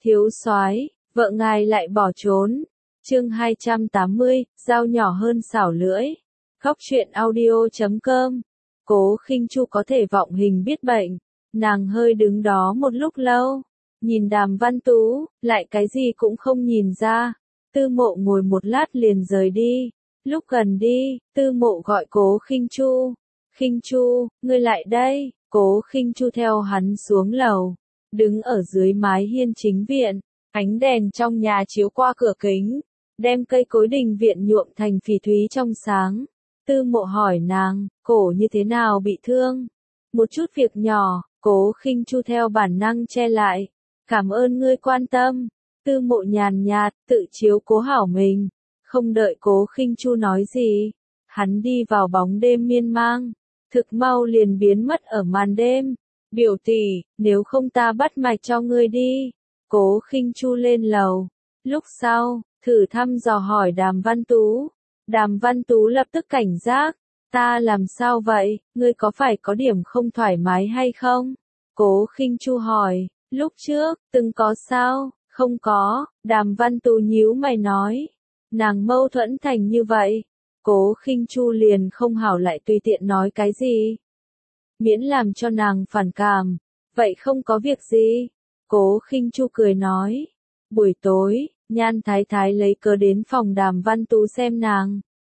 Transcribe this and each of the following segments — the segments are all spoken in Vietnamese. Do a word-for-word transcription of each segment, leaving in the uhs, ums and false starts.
Thiếu soái, vợ ngài lại bỏ trốn. Chương hai trăm tám mươi, dao nhỏ hơn xảo lưỡi. Góc truyện audio chấm com. Cố Khinh Chu có thể vọng hình biết bệnh. Nàng hơi đứng đó một lúc lâu, nhìn Đàm Văn Tú, lại cái gì cũng không nhìn ra. Tư Mộ ngồi một lát liền rời đi. Lúc gần đi, Tư Mộ gọi Cố Khinh Chu. Khinh Chu, ngươi lại đây. Cố Khinh Chu theo hắn xuống lầu, đứng ở dưới mái hiên chính viện. Ánh đèn trong nhà chiếu qua cửa kính, đem cây cối đình viện nhuộm thành phỉ thúy trong sáng. Tư Mộ hỏi nàng, cổ như thế nào bị thương? Một chút việc nhỏ. Cố Khinh Chu theo bản năng che lại. Cảm ơn ngươi quan tâm. Tư Mộ nhàn nhạt, tự chiếu cố hảo mình. Không đợi Cố Khinh Chu nói gì, hắn đi vào bóng đêm miên man, thực mau liền biến mất ở màn đêm. Biểu tỷ, nếu không ta bắt mạch cho ngươi đi. Cố Khinh Chu lên lầu. Lúc sau, thử thăm dò hỏi Đàm Văn Tú. Đàm Văn Tú lập tức cảnh giác. Ta làm sao vậy, ngươi có phải có điểm không thoải mái hay không? Cố Khinh Chu hỏi, lúc trước, từng có sao? Không có, Đàm Văn Tú nhíu mày nói. Nàng mâu thuẫn thành như vậy. Cố Khinh Chu liền không hảo lại tùy tiện nói cái gì. Miễn làm cho nàng phản cảm, vậy không có việc gì. Cố Khinh Chu cười nói. Buổi tối, Nhan Thái Thái lấy cớ đến phòng Đàm Văn Tú xem nàng.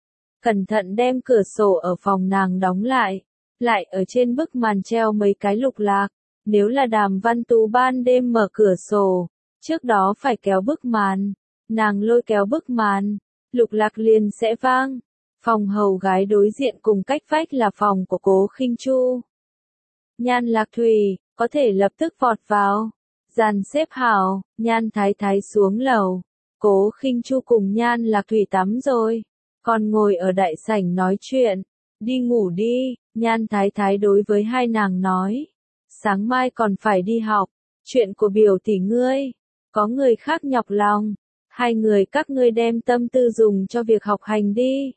Cẩn thận đem cửa sổ ở phòng nàng đóng lại, lại ở trên bức màn treo mấy cái lục lạc. Nếu là Đàm Văn Tú ban đêm mở cửa sổ, trước đó phải kéo bức màn. Nàng lôi kéo bức màn, lục lạc liền sẽ vang. Phòng hầu gái đối diện cùng cách vách là phòng của Cố Khinh Chu. Nhan Lạc Thủy, có thể lập tức vọt vào. Dàn xếp hảo, Nhan Thái Thái xuống lầu. Cố Khinh Chu cùng Nhan Lạc Thủy tắm rồi, còn ngồi ở đại sảnh nói chuyện. Đi ngủ đi, Nhan Thái Thái đối với hai nàng nói. Sáng mai còn phải đi học, chuyện của biểu tỷ ngươi, có người khác nhọc lòng. Hai người các ngươi đem tâm tư dùng cho việc học hành đi.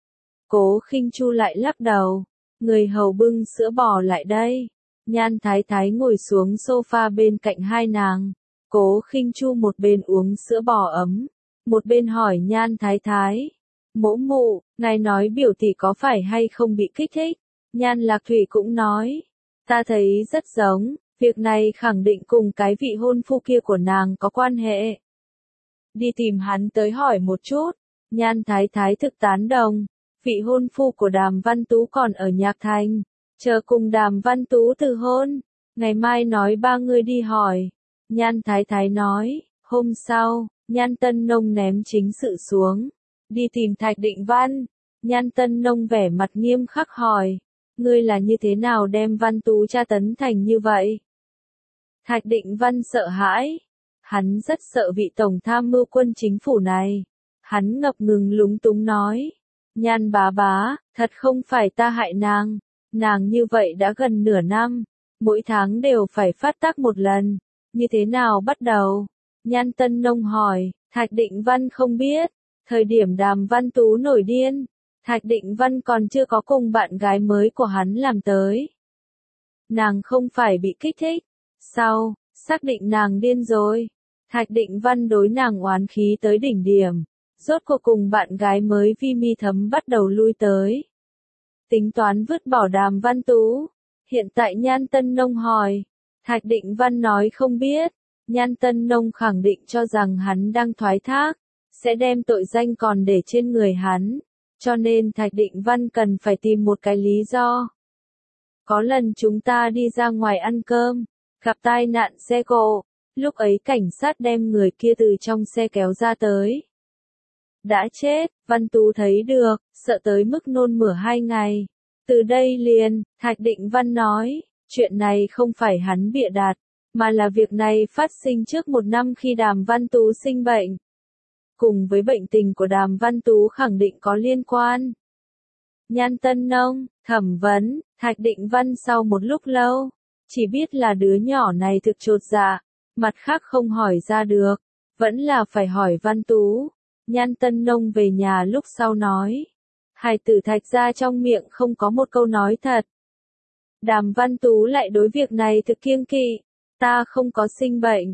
Cố Khinh Chu lại lắc đầu. Người hầu bưng sữa bò lại đây. Nhan Thái Thái ngồi xuống sofa bên cạnh hai nàng. Cố Khinh Chu một bên uống sữa bò ấm, một bên hỏi Nhan Thái Thái. Mỗ mụ, ngài nói biểu tỷ có phải hay không bị kích thích? Nhan Lạc Thủy cũng nói. Ta thấy rất giống, việc này khẳng định cùng cái vị hôn phu kia của nàng có quan hệ. Đi tìm hắn tới hỏi một chút. Nhan Thái Thái thực tán đồng. Vị hôn phu của Đàm Văn Tú còn ở Nhạc Thành, chờ cùng Đàm Văn Tú từ hôn. Ngày mai nói ba người đi hỏi. Nhan Thái Thái nói. Hôm sau, Nhan Tân Nông ném chính sự xuống, đi tìm Thạch Định Văn. Nhan Tân Nông vẻ mặt nghiêm khắc hỏi. Ngươi là như thế nào đem Văn Tú tra tấn thành như vậy? Thạch Định Văn sợ hãi. Hắn rất sợ vị tổng tham mưu quân chính phủ này. Hắn ngập ngừng lúng túng nói. Nhan bá bá, thật không phải ta hại nàng. Nàng như vậy đã gần nửa năm. Mỗi tháng đều phải phát tác một lần. Như thế nào bắt đầu? Nhan Tân Nông hỏi. Thạch Định Văn không biết. Thời điểm Đàm Văn Tú nổi điên, Thạch Định Văn còn chưa có cùng bạn gái mới của hắn làm tới. Nàng không phải bị kích thích. Sau, xác định nàng điên rồi. Thạch Định Văn đối nàng oán khí tới đỉnh điểm. Rốt cuộc cùng bạn gái mới Vi Mi Thấm bắt đầu lui tới. Tính toán vứt bỏ Đàm Văn Tú. Hiện tại Nhan Tân Nông hỏi. Thạch Định Văn nói không biết. Nhan Tân Nông khẳng định cho rằng hắn đang thoái thác, sẽ đem tội danh còn để trên người hắn. Cho nên Thạch Định Văn cần phải tìm một cái lý do. Có lần chúng ta đi ra ngoài ăn cơm, gặp tai nạn xe cộ. Lúc ấy cảnh sát đem người kia từ trong xe kéo ra tới. Đã chết, Văn Tú thấy được, sợ tới mức nôn mửa hai ngày. Từ đây liền, Thạch Định Văn nói, chuyện này không phải hắn bịa đặt, mà là việc này phát sinh trước một năm khi Đàm Văn Tú sinh bệnh. Cùng với bệnh tình của Đàm Văn Tú khẳng định có liên quan. Nhan Tân Nông, thẩm vấn, Thạch Định Văn sau một lúc lâu, chỉ biết là đứa nhỏ này thực chột dạ, mặt khác không hỏi ra được, vẫn là phải hỏi Văn Tú. Nhan Tân Nông về nhà lúc sau nói, hài tử Thạch ra trong miệng không có một câu nói thật. Đàm Văn Tú lại đối việc này thực kiêng kỵ, ta không có sinh bệnh,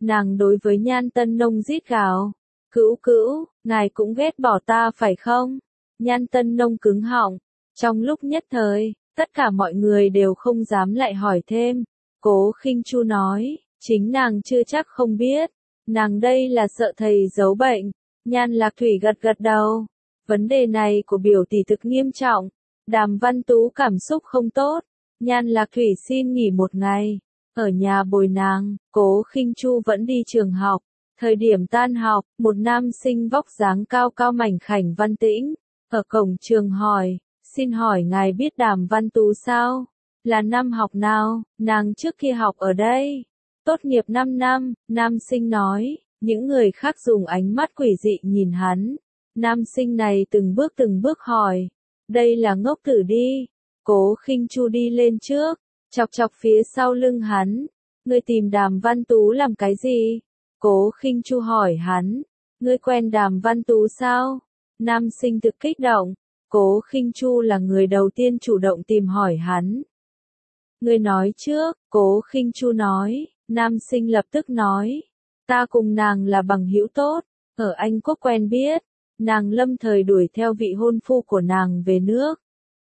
Nàng đối với Nhan Tân Nông rít gào. Cữu cữu, ngài cũng ghét bỏ ta phải không? Nhan Tân Nông cứng họng. Trong lúc nhất thời, tất cả mọi người đều không dám lại hỏi thêm. Cố Khinh Chu nói, chính nàng chưa chắc không biết. Nàng đây là sợ thầy giấu bệnh. Nhan Lạc Thủy gật gật đầu. Vấn đề này của biểu tỷ thực nghiêm trọng. Đàm Văn Tú cảm xúc không tốt. Nhan Lạc Thủy xin nghỉ một ngày. Ở nhà bồi nàng, Cố Khinh Chu vẫn đi trường học. Thời điểm tan học, một nam sinh vóc dáng cao cao mảnh khảnh Văn Tĩnh. Ở cổng trường hỏi, xin hỏi ngài biết Đàm Văn Tú sao? Là năm học nào, nàng trước kia học ở đây? Tốt nghiệp năm năm, nam sinh nói. Những người khác dùng ánh mắt quỷ dị nhìn hắn. Nam sinh này từng bước từng bước hỏi. Đây là ngốc tử đi. Cố Khinh Chu đi lên trước, chọc chọc phía sau lưng hắn. Ngươi tìm Đàm Văn Tú làm cái gì? Cố Khinh Chu hỏi hắn. Ngươi quen Đàm Văn Tú sao? Nam sinh thực kích động. Cố Khinh Chu là người đầu tiên chủ động tìm hỏi hắn. Ngươi nói trước, Cố Khinh Chu nói. Nam sinh lập tức nói. Ta cùng nàng là bằng hữu tốt, ở Anh Quốc quen biết. Nàng lâm thời đuổi theo vị hôn phu của nàng về nước.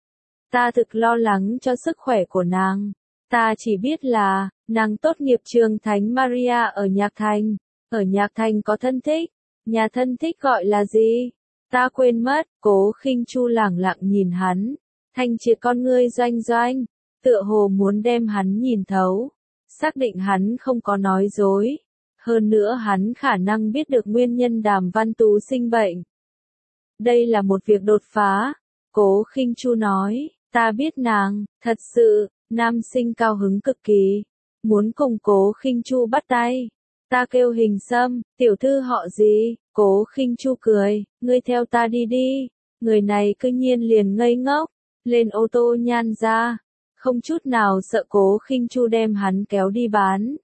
Ta thực lo lắng cho sức khỏe của nàng. Ta chỉ biết là, nàng tốt nghiệp trường Thánh Maria ở Nhạc Thành. Ở Nhạc Thành có thân thích. Nhà thân thích gọi là gì? Ta quên mất. Cố Khinh Chu lẳng lặng nhìn hắn. Thanh triệt con ngươi doanh doanh. Tựa hồ muốn đem hắn nhìn thấu. Xác định hắn không có nói dối. Hơn nữa hắn khả năng biết được nguyên nhân Đàm Văn Tú sinh bệnh. Đây là một việc đột phá. Cố Khinh Chu nói, ta biết nàng, thật sự. Nam sinh cao hứng cực kỳ. Muốn cùng Cố Khinh Chu bắt tay. Ta kêu Hình Sâm, tiểu thư họ gì? Cố Khinh Chu cười, ngươi theo ta đi đi. Người này cư nhiên liền ngây ngốc. Lên ô tô Nhan ra. Không chút nào sợ Cố Khinh Chu đem hắn kéo đi bán.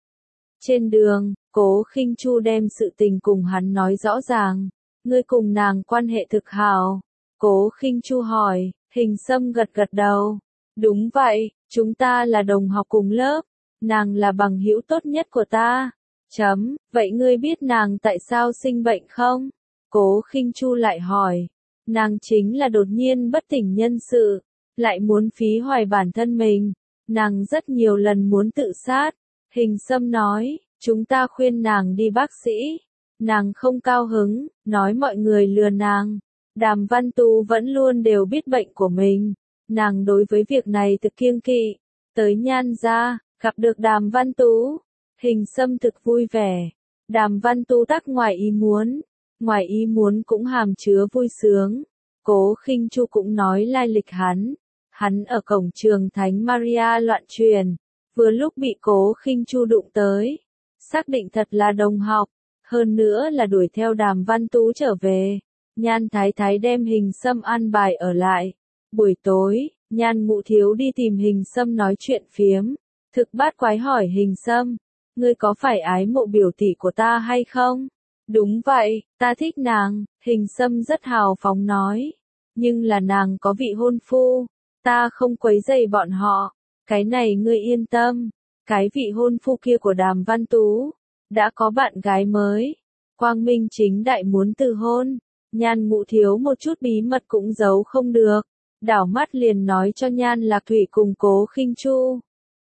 Trên đường, Cố Khinh Chu đem sự tình cùng hắn nói rõ ràng. Ngươi cùng nàng quan hệ thực hảo. Cố Khinh Chu hỏi, Hình Sâm gật gật đầu. Đúng vậy, chúng ta là đồng học cùng lớp. Nàng là bằng hữu tốt nhất của ta. Chấm, vậy ngươi biết nàng tại sao sinh bệnh không? Cố Khinh Chu lại hỏi. Nàng chính là đột nhiên bất tỉnh nhân sự. Lại muốn phí hoài bản thân mình. Nàng rất nhiều lần muốn tự sát. Hình Sâm nói, chúng ta khuyên nàng đi bác sĩ. Nàng không cao hứng, nói mọi người lừa nàng. Đàm Văn Tú vẫn luôn đều biết bệnh của mình. Nàng đối với việc này thực kiêng kỵ. Tới Nhan ra, gặp được Đàm Văn Tú. Hình Sâm thực vui vẻ. Đàm Văn Tú tắc ngoài ý muốn. Ngoài ý muốn cũng hàm chứa vui sướng. Cố Khinh Chu cũng nói lai lịch hắn. Hắn ở cổng trường Thánh Maria loạn truyền. Vừa lúc bị Cố Khinh Chu đụng tới. Xác định thật là đồng học. Hơn nữa là đuổi theo Đàm Văn Tú trở về. Nhan Thái Thái đem Hình Sâm an bài ở lại. Buổi tối, Nhan Ngũ Thiếu đi tìm Hình Sâm nói chuyện phiếm. Thực bát quái hỏi Hình Sâm. Ngươi có phải ái mộ biểu tỷ của ta hay không? Đúng vậy, ta thích nàng. Hình Sâm rất hào phóng nói. Nhưng là nàng có vị hôn phu. Ta không quấy rầy bọn họ. Cái này ngươi yên tâm. Cái vị hôn phu kia của Đàm Văn Tú. Đã có bạn gái mới. Quang minh chính đại muốn từ hôn. Nhan Ngũ Thiếu một chút bí mật cũng giấu không được. Đảo mắt liền nói cho Nhan Lạc Thủy cùng Cố Khinh Chu.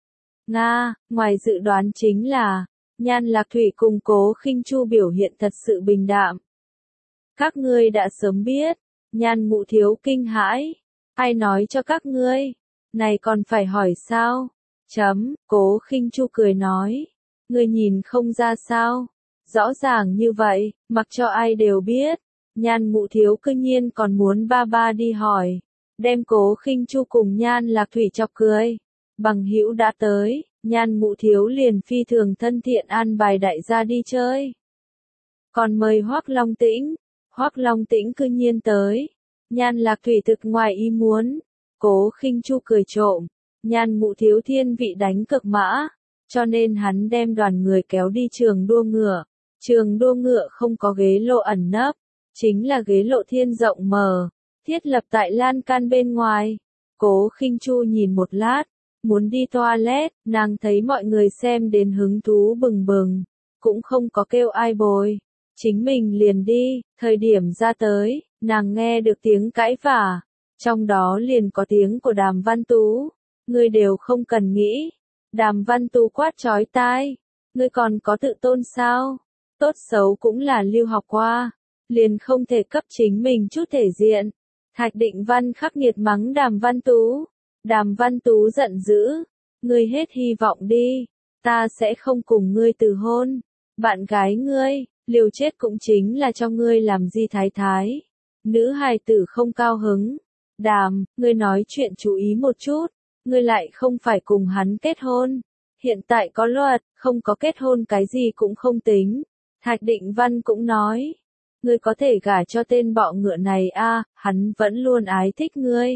Nga, ngoài dự đoán chính là, Nhan Lạc Thủy cùng Cố Khinh Chu biểu hiện thật sự bình đạm. Các ngươi đã sớm biết. Nhan Ngũ Thiếu kinh hãi. Ai nói cho các ngươi? Này còn phải hỏi sao? Chấm, Cố Khinh Chu cười nói. Ngươi nhìn không ra sao? Rõ ràng như vậy, mặc cho ai đều biết. Nhan Ngũ Thiếu cư nhiên còn muốn ba ba đi hỏi. Đem Cố Khinh Chu cùng Nhan Lạc Thủy chọc cười. Bằng hữu đã tới, Nhan Ngũ Thiếu liền phi thường thân thiện an bài đại gia đi chơi. Còn mời Hoắc Long Tĩnh. Hoắc Long Tĩnh cư nhiên tới. Nhan Lạc Thủy thực ngoài ý muốn. Cố Khinh Chu cười trộm. Nhan Ngũ Thiếu thiên vị đánh cực mã. Cho nên hắn đem đoàn người kéo đi trường đua ngựa. Trường đua ngựa không có ghế lộ ẩn nấp. Chính là ghế lộ thiên rộng mở. Thiết lập tại lan can bên ngoài. Cố Khinh Chu nhìn một lát. Muốn đi toilet, nàng thấy mọi người xem đến hứng thú bừng bừng. cũng không có kêu ai bồi. Chính mình liền đi, thời điểm ra tới, nàng nghe được tiếng cãi vả, trong đó liền có tiếng của Đàm Văn Tú, ngươi đều không cần nghĩ. Đàm Văn Tú quát chói tai, ngươi còn có tự tôn sao? Tốt xấu cũng là lưu học qua, liền không thể cấp chính mình chút thể diện. Thạch Định Văn khắc nghiệt mắng Đàm Văn Tú, Đàm Văn Tú giận dữ, ngươi hết hy vọng đi, ta sẽ không cùng ngươi từ hôn, bạn gái ngươi, liều chết cũng chính là cho ngươi làm gì thái thái. Nữ hài tử không cao hứng, Đàm, ngươi nói chuyện chú ý một chút, ngươi lại không phải cùng hắn kết hôn, hiện tại có luật, không có kết hôn cái gì cũng không tính. Thạch Định Văn cũng nói, ngươi có thể gả cho tên bọ ngựa này a, hắn vẫn luôn ái thích ngươi.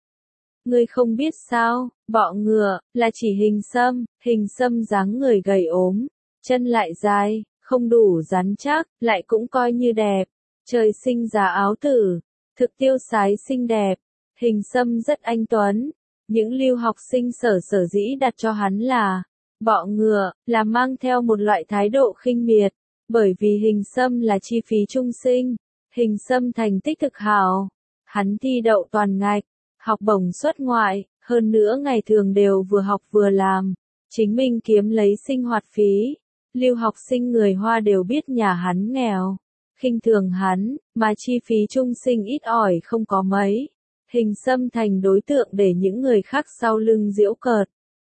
Ngươi không biết sao, bọ ngựa, là chỉ Hình Sâm, Hình Sâm dáng người gầy ốm, chân lại dài, không đủ rắn chắc, lại cũng coi như đẹp. Trời sinh giá áo tử, thực tiêu sái xinh đẹp, Hình Sâm rất anh tuấn. Những lưu học sinh sở sở dĩ đặt cho hắn là bọ ngựa, là mang theo một loại thái độ khinh miệt, bởi vì Hình Sâm là chi phí trung sinh, Hình Sâm thành tích thực hảo, hắn thi đậu toàn ngạch, học bổng xuất ngoại, hơn nữa ngày thường đều vừa học vừa làm, chính mình kiếm lấy sinh hoạt phí. Lưu học sinh người Hoa đều biết nhà hắn nghèo, khinh thường hắn, mà chi phí trung sinh ít ỏi không có mấy. Hình Sâm thành đối tượng để những người khác sau lưng giễu cợt.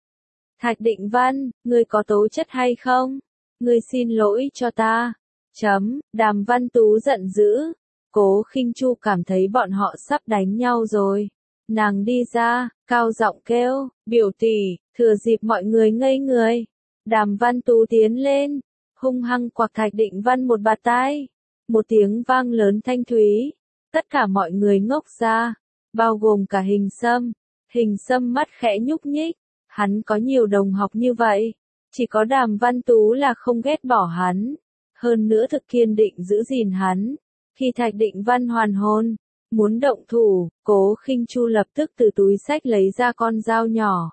Thạch Định Văn, ngươi có tố chất hay không? Ngươi xin lỗi cho ta. Chấm, Đàm Văn Tú giận dữ. Cố Khinh Chu cảm thấy bọn họ sắp đánh nhau rồi. Nàng đi ra, cao giọng kêu, biểu tỷ, thừa dịp mọi người ngây người. Đàm Văn Tú tiến lên, hung hăng quặc Thạch Định Văn một bạt tai. Một tiếng vang lớn thanh thúy. Tất cả mọi người ngốc ra, bao gồm cả Hình Sâm. Hình Sâm mắt khẽ nhúc nhích, hắn có nhiều đồng học như vậy, chỉ có Đàm Văn Tú là không ghét bỏ hắn, hơn nữa thực kiên định giữ gìn hắn. Khi Thạch Định Văn hoàn hôn, muốn động thủ, Cố Khinh Chu lập tức từ túi xách lấy ra con dao nhỏ.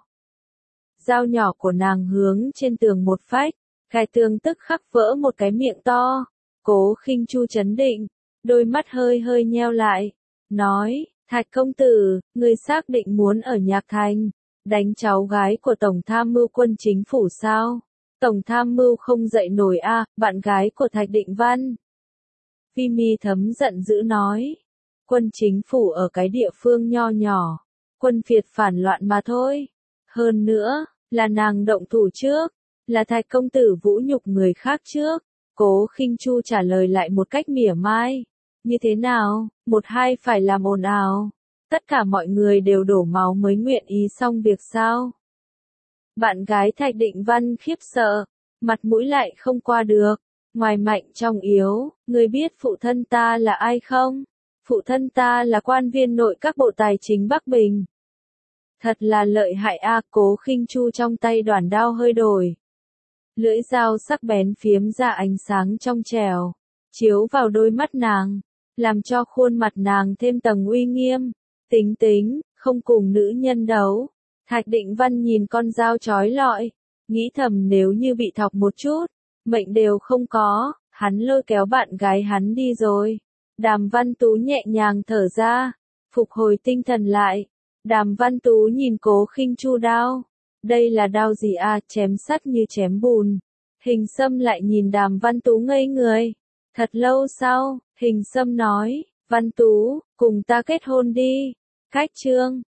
Dao nhỏ của nàng hướng trên tường một phách, gai tường tức khắc vỡ một cái miệng to. Cố Khinh Chu chấn định, đôi mắt hơi hơi nheo lại, nói, Thạch công tử, ngươi xác định muốn ở Nhạc Thành, đánh cháu gái của Tổng tham mưu quân chính phủ sao? Tổng tham mưu không dậy nổi a, à, bạn gái của Thạch Định Văn. Vi Mi Thấm giận dữ nói, quân chính phủ ở cái địa phương nho nhỏ, quân phiệt phản loạn mà thôi. Hơn nữa, là nàng động thủ trước, là Thạch công tử vũ nhục người khác trước. Cố Khinh Chu trả lời lại một cách mỉa mai. Như thế nào, một hai phải làm ồn ào. Tất cả mọi người đều đổ máu mới nguyện ý xong việc sao? Bạn gái Thạch Định Văn khiếp sợ, mặt mũi lại không qua được. Ngoài mạnh trong yếu, ngươi biết phụ thân ta là ai không? Phụ thân ta là quan viên nội các bộ tài chính Bắc Bình. Thật là lợi hại a, à, Cố Khinh Chu trong tay đoản đao hơi đổi. Lưỡi dao sắc bén phiếm ra ánh sáng trong trẻo, chiếu vào đôi mắt nàng, làm cho khuôn mặt nàng thêm tầng uy nghiêm. Tính tính, không cùng nữ nhân đấu. Thạch Định Văn nhìn con dao chói lọi, nghĩ thầm nếu như bị thọc một chút, mệnh đều không có, hắn lôi kéo bạn gái hắn đi rồi. Đàm Văn Tú nhẹ nhàng thở ra, phục hồi tinh thần lại. Đàm Văn Tú nhìn Cố Khinh Chu đao. Đây là đao gì à, chém sắt như chém bùn. Hình Sâm lại nhìn Đàm Văn Tú ngây người. Thật lâu sau, Hình Sâm nói, Văn Tú, cùng ta kết hôn đi. Cách chương